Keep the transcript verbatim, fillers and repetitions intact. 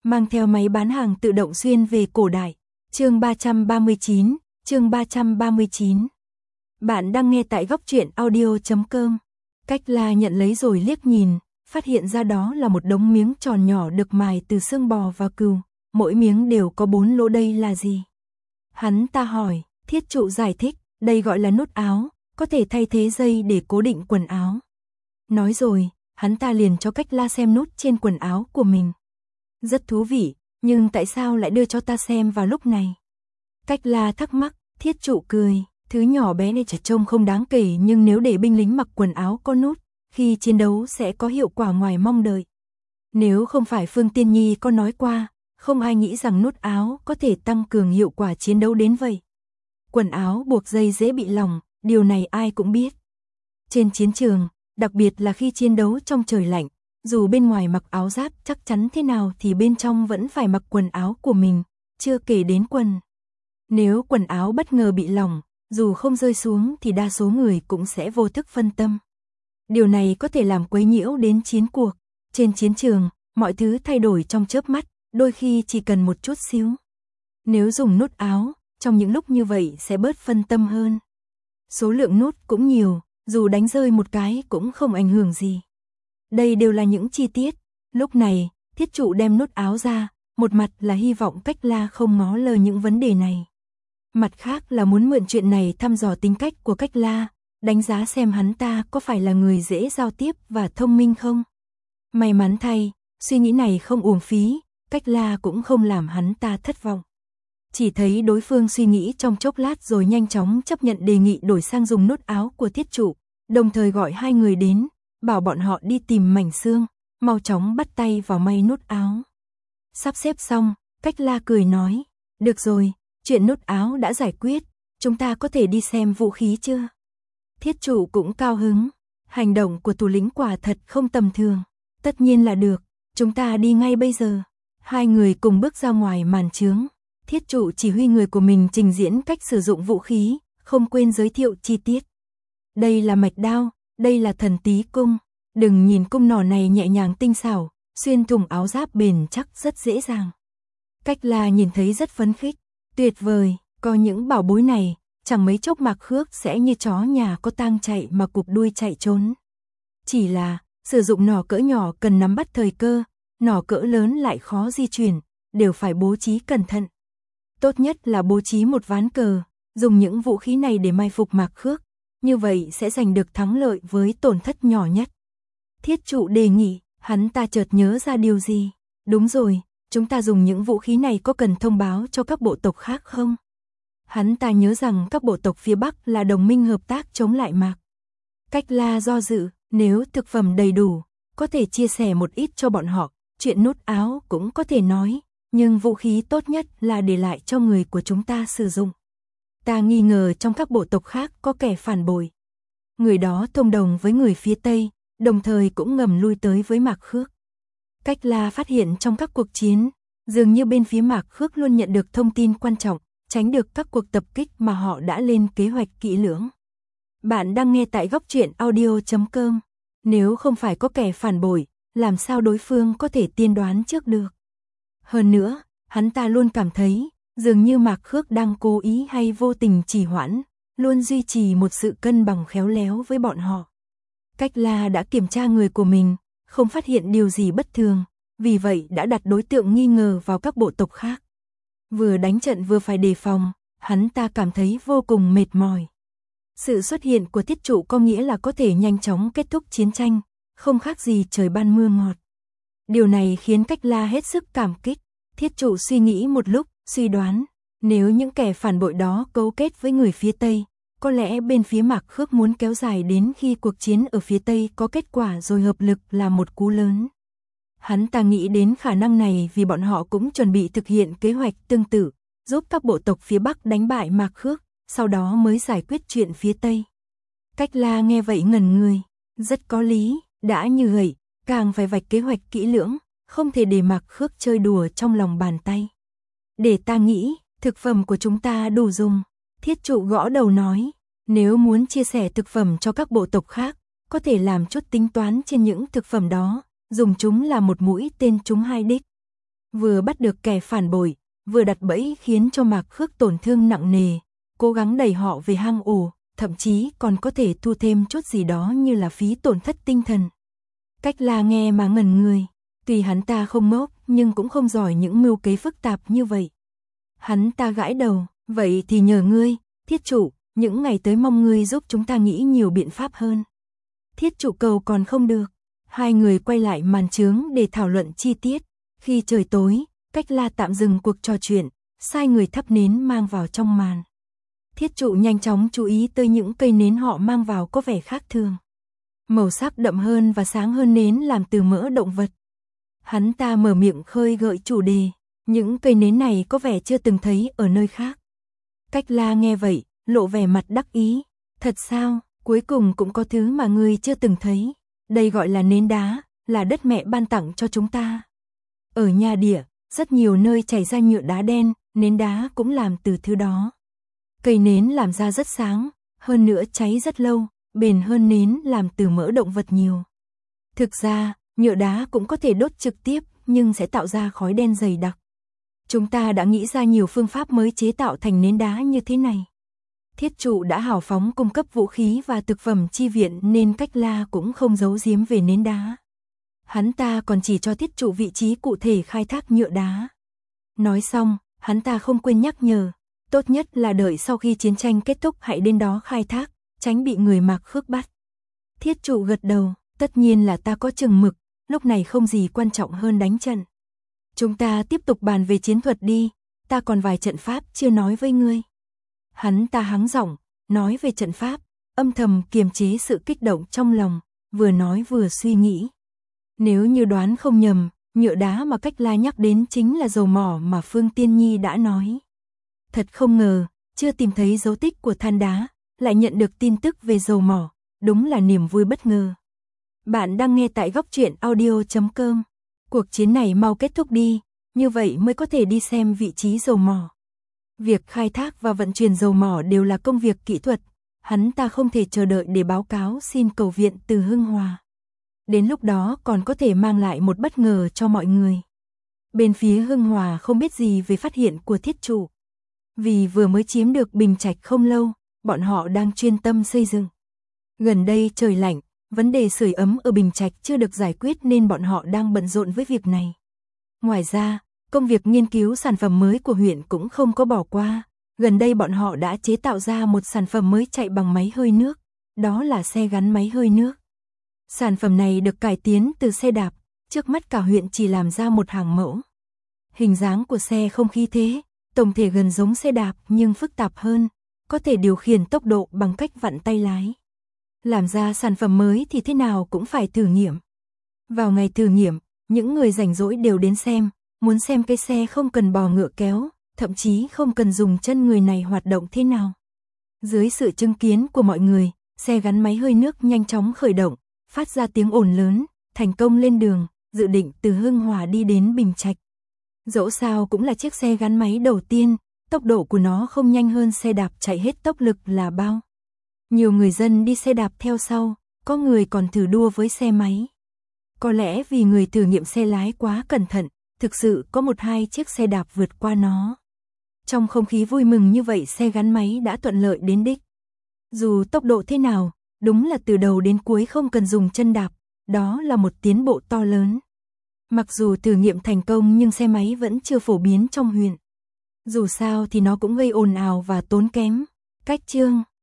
mang theo máy bán hàng tự động xuyên về cổ đại. Chương ba trăm ba mươi chín, chương ba trăm ba mươi chín. Bạn đang nghe tại góc truyện audio chấm com. Cách La nhận lấy rồi liếc nhìn, phát hiện ra đó là một đống miếng tròn nhỏ được mài từ xương bò và cừu, mỗi miếng đều có bốn lỗ, đây là gì? Hắn ta hỏi, Thiết Trụ giải thích, đây gọi là nút áo, có thể thay thế dây để cố định quần áo. Nói rồi, hắn ta liền cho Cách La xem nút trên quần áo của mình. Rất thú vị, nhưng tại sao lại đưa cho ta xem vào lúc này? Cách La thắc mắc, Thiết Trụ cười, thứ nhỏ bé này chả trông không đáng kể, nhưng nếu để binh lính mặc quần áo có nút, khi chiến đấu sẽ có hiệu quả ngoài mong đợi. Nếu không phải Phương Tiên Nhi có nói qua, không ai nghĩ rằng nút áo có thể tăng cường hiệu quả chiến đấu đến vậy. Quần áo buộc dây dễ bị lỏng, điều này ai cũng biết. Trên chiến trường, đặc biệt là khi chiến đấu trong trời lạnh, dù bên ngoài mặc áo giáp chắc chắn thế nào thì bên trong vẫn phải mặc quần áo của mình, chưa kể đến quần. Nếu quần áo bất ngờ bị lỏng, dù không rơi xuống thì đa số người cũng sẽ vô thức phân tâm. Điều này có thể làm quấy nhiễu đến chiến cuộc. Trên chiến trường, mọi thứ thay đổi trong chớp mắt, đôi khi chỉ cần một chút xíu. Nếu dùng nút áo, trong những lúc như vậy sẽ bớt phân tâm hơn. Số lượng nút cũng nhiều, dù đánh rơi một cái cũng không ảnh hưởng gì. Đây đều là những chi tiết. Lúc này, Thiết Trụ đem nút áo ra, một mặt là hy vọng Cách La không ngó lơ những vấn đề này. Mặt khác là muốn mượn chuyện này thăm dò tính cách của Cách La, đánh giá xem hắn ta có phải là người dễ giao tiếp và thông minh không. May mắn thay, suy nghĩ này không uổng phí, Cách La cũng không làm hắn ta thất vọng. Chỉ thấy đối phương suy nghĩ trong chốc lát rồi nhanh chóng chấp nhận đề nghị đổi sang dùng nút áo của Thiết Trụ, đồng thời gọi hai người đến, bảo bọn họ đi tìm mảnh xương, mau chóng bắt tay vào may nút áo. Sắp xếp xong, Cách La cười nói, được rồi, chuyện nút áo đã giải quyết, chúng ta có thể đi xem vũ khí chưa? Thiết Trụ cũng cao hứng, hành động của thủ lĩnh quả thật không tầm thường, tất nhiên là được, chúng ta đi ngay bây giờ. Hai người cùng bước ra ngoài màn chướng, Thiết Trụ chỉ huy người của mình trình diễn cách sử dụng vũ khí, không quên giới thiệu chi tiết. Đây là mạch đao, đây là thần tí cung, đừng nhìn cung nỏ này nhẹ nhàng tinh xảo, xuyên thủng áo giáp bền chắc rất dễ dàng. Cách La nhìn thấy rất phấn khích, tuyệt vời, có những bảo bối này, chẳng mấy chốc Mạc Khước sẽ như chó nhà có tang chạy mà cụp đuôi chạy trốn. Chỉ là, sử dụng nỏ cỡ nhỏ cần nắm bắt thời cơ, nỏ cỡ lớn lại khó di chuyển, đều phải bố trí cẩn thận. Tốt nhất là bố trí một ván cờ, dùng những vũ khí này để mai phục Mạc Khước, như vậy sẽ giành được thắng lợi với tổn thất nhỏ nhất. Thiết Trụ đề nghị, hắn ta chợt nhớ ra điều gì. Đúng rồi, chúng ta dùng những vũ khí này có cần thông báo cho các bộ tộc khác không? Hắn ta nhớ rằng các bộ tộc phía Bắc là đồng minh hợp tác chống lại Mạc. Cách La do dự, nếu thực phẩm đầy đủ, có thể chia sẻ một ít cho bọn họ, chuyện nút áo cũng có thể nói, nhưng vũ khí tốt nhất là để lại cho người của chúng ta sử dụng. Ta nghi ngờ trong các bộ tộc khác có kẻ phản bội. Người đó thông đồng với người phía Tây, đồng thời cũng ngầm lui tới với Mạc Khước. Cách La phát hiện trong các cuộc chiến, dường như bên phía Mạc Khước luôn nhận được thông tin quan trọng, tránh được các cuộc tập kích mà họ đã lên kế hoạch kỹ lưỡng. Bạn đang nghe tại góc truyện audio chấm com. Nếu không phải có kẻ phản bội, làm sao đối phương có thể tiên đoán trước được? Hơn nữa, hắn ta luôn cảm thấy, dường như Mạc Khước đang cố ý hay vô tình trì hoãn, luôn duy trì một sự cân bằng khéo léo với bọn họ. Cách La đã kiểm tra người của mình, không phát hiện điều gì bất thường, vì vậy đã đặt đối tượng nghi ngờ vào các bộ tộc khác. Vừa đánh trận vừa phải đề phòng, hắn ta cảm thấy vô cùng mệt mỏi. Sự xuất hiện của Thiết Trụ có nghĩa là có thể nhanh chóng kết thúc chiến tranh, không khác gì trời ban mưa ngọt. Điều này khiến Cách La hết sức cảm kích. Thiết Trụ suy nghĩ một lúc, suy đoán, nếu những kẻ phản bội đó cấu kết với người phía Tây, có lẽ bên phía Mạc Khước muốn kéo dài đến khi cuộc chiến ở phía Tây có kết quả rồi hợp lực là một cú lớn. Hắn ta nghĩ đến khả năng này vì bọn họ cũng chuẩn bị thực hiện kế hoạch tương tự, giúp các bộ tộc phía Bắc đánh bại Mạc Khước, sau đó mới giải quyết chuyện phía Tây. Cách La nghe vậy ngẩn người, rất có lý, đã như vậy, càng phải vạch kế hoạch kỹ lưỡng, không thể để Mạc Khước chơi đùa trong lòng bàn tay. Để ta nghĩ, thực phẩm của chúng ta đủ dùng. Thiết Trụ gõ đầu nói, nếu muốn chia sẻ thực phẩm cho các bộ tộc khác, có thể làm chút tính toán trên những thực phẩm đó, dùng chúng là một mũi tên trúng hai đích. Vừa bắt được kẻ phản bội, vừa đặt bẫy khiến cho Mạc Khước tổn thương nặng nề, cố gắng đẩy họ về hang ổ, thậm chí còn có thể thu thêm chút gì đó như là phí tổn thất tinh thần. Cách La nghe mà ngẩn người, tuy hắn ta không ngốc nhưng cũng không giỏi những mưu kế phức tạp như vậy. Hắn ta gãi đầu, vậy thì nhờ ngươi, Thiết Trụ, những ngày tới mong ngươi giúp chúng ta nghĩ nhiều biện pháp hơn. Thiết Trụ cầu còn không được, hai người quay lại màn chướng để thảo luận chi tiết. Khi trời tối, Cách La tạm dừng cuộc trò chuyện, sai người thắp nến mang vào trong màn. Thiết Trụ nhanh chóng chú ý tới những cây nến họ mang vào có vẻ khác thường. Màu sắc đậm hơn và sáng hơn nến làm từ mỡ động vật. Hắn ta mở miệng khơi gợi chủ đề, những cây nến này có vẻ chưa từng thấy ở nơi khác. Cách La nghe vậy, lộ vẻ mặt đắc ý. Thật sao, cuối cùng cũng có thứ mà ngươi chưa từng thấy. Đây gọi là nến đá, là đất mẹ ban tặng cho chúng ta. Ở Nha Địa, rất nhiều nơi chảy ra nhựa đá đen, nến đá cũng làm từ thứ đó. Cây nến làm ra rất sáng, hơn nữa cháy rất lâu, bền hơn nến làm từ mỡ động vật nhiều. Thực ra, nhựa đá cũng có thể đốt trực tiếp, nhưng sẽ tạo ra khói đen dày đặc. Chúng ta đã nghĩ ra nhiều phương pháp mới chế tạo thành nến đá như thế này. Thiết Trụ đã hào phóng cung cấp vũ khí và thực phẩm chi viện nên Cách La cũng không giấu giếm về nến đá. Hắn ta còn chỉ cho Thiết Trụ vị trí cụ thể khai thác nhựa đá. Nói xong, hắn ta không quên nhắc nhở, tốt nhất là đợi sau khi chiến tranh kết thúc hãy đến đó khai thác, tránh bị người Mạc Khước bắt. Thiết Trụ gật đầu, tất nhiên là ta có chừng mực, lúc này không gì quan trọng hơn đánh trận. Chúng ta tiếp tục bàn về chiến thuật đi, ta còn vài trận pháp chưa nói với ngươi. Hắn ta hắng giọng, nói về trận pháp, âm thầm kiềm chế sự kích động trong lòng, vừa nói vừa suy nghĩ. Nếu như đoán không nhầm, nhựa đá mà Cách La nhắc đến chính là dầu mỏ mà Phương Tiên Nhi đã nói. Thật không ngờ, chưa tìm thấy dấu tích của than đá, lại nhận được tin tức về dầu mỏ, đúng là niềm vui bất ngờ. Bạn đang nghe tại góc truyện audio chấm com. Cuộc chiến này mau kết thúc đi, như vậy mới có thể đi xem vị trí dầu mỏ. Việc khai thác và vận chuyển dầu mỏ đều là công việc kỹ thuật, hắn ta không thể chờ đợi để báo cáo xin cầu viện từ Hưng Hòa. Đến lúc đó còn có thể mang lại một bất ngờ cho mọi người. Bên phía Hưng Hòa không biết gì về phát hiện của Thiết Trụ. Vì vừa mới chiếm được Bình Trạch không lâu, bọn họ đang chuyên tâm xây dựng. Gần đây trời lạnh, vấn đề sưởi ấm ở Bình Trạch chưa được giải quyết nên bọn họ đang bận rộn với việc này. Ngoài ra, công việc nghiên cứu sản phẩm mới của huyện cũng không có bỏ qua. Gần đây bọn họ đã chế tạo ra một sản phẩm mới chạy bằng máy hơi nước, đó là xe gắn máy hơi nước. Sản phẩm này được cải tiến từ xe đạp, trước mắt cả huyện chỉ làm ra một hàng mẫu. Hình dáng của xe không khí thế, tổng thể gần giống xe đạp nhưng phức tạp hơn, có thể điều khiển tốc độ bằng cách vặn tay lái. Làm ra sản phẩm mới thì thế nào cũng phải thử nghiệm. Vào ngày thử nghiệm, những người rảnh rỗi đều đến xem, muốn xem cái xe không cần bò ngựa kéo, thậm chí không cần dùng chân người này hoạt động thế nào. Dưới sự chứng kiến của mọi người, xe gắn máy hơi nước nhanh chóng khởi động, phát ra tiếng ồn lớn, thành công lên đường, dự định từ Hưng Hòa đi đến Bình Trạch. Dẫu sao cũng là chiếc xe gắn máy đầu tiên, tốc độ của nó không nhanh hơn xe đạp chạy hết tốc lực là bao. Nhiều người dân đi xe đạp theo sau, có người còn thử đua với xe máy. Có lẽ vì người thử nghiệm xe lái quá cẩn thận, thực sự có một hai chiếc xe đạp vượt qua nó. Trong không khí vui mừng như vậy xe gắn máy đã thuận lợi đến đích. Dù tốc độ thế nào, đúng là từ đầu đến cuối không cần dùng chân đạp, đó là một tiến bộ to lớn. Mặc dù thử nghiệm thành công nhưng xe máy vẫn chưa phổ biến trong huyện. Dù sao thì nó cũng gây ồn ào và tốn kém. Cách chương